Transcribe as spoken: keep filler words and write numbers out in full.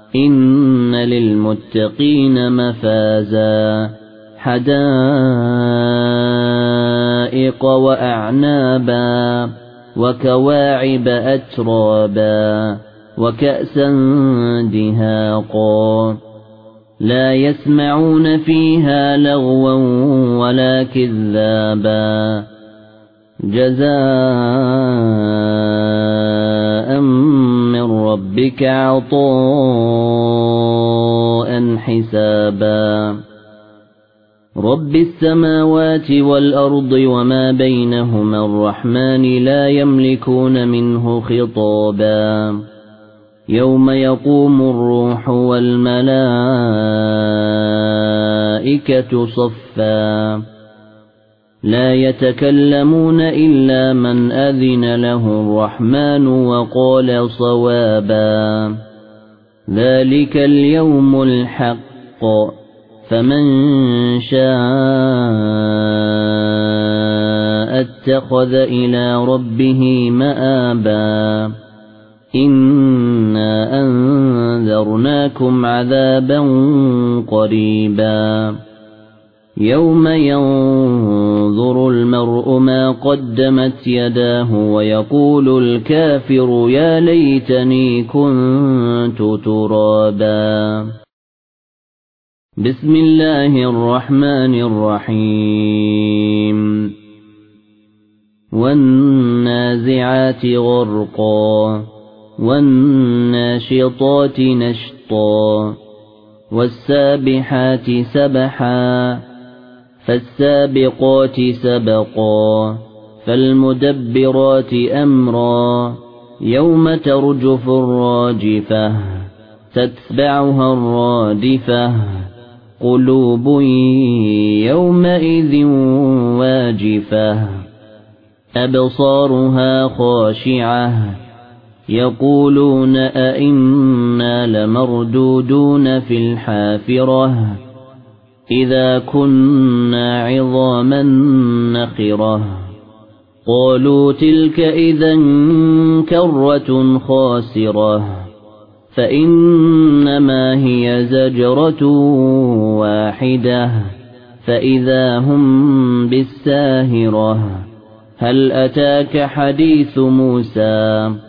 إن للمتقين مفازا حدائق وأعنابا وكواعب أترابا وكأسا دهاقا لا يسمعون فيها لغوا ولا كذابا جزاء من ربك عطاء حسابا رب السماوات والأرض وما بينهما الرحمن لا يملكون منه خطابا يوم يقوم الروح والملائكة صفا لا يتكلمون إلا من أذن له الرحمن وقال صوابا ذلك اليوم الحق فمن شاء اتخذ إلى ربه مآبا إنا أنذرناكم عذابا قريبا يوم ينظر المرء ما قدمت يداه ويقول الكافر يا ليتني كنت ترابا بسم الله الرحمن الرحيم والنازعات غرقا والناشطات نشطا والسابحات سبحا فالسابقات سبقا فالمدبرات أمرا يوم ترجف الراجفة تتبعها الرادفة قلوب يومئذ واجفة أبصارها خاشعة يقولون أئنا لمردودون في الحافرة إذا كنا عظاما نخرة قالوا تلك إذا كرة خاسرة فإنما هي زجرة واحدة فإذا هم بالساهرة هل أتاك حديث موسى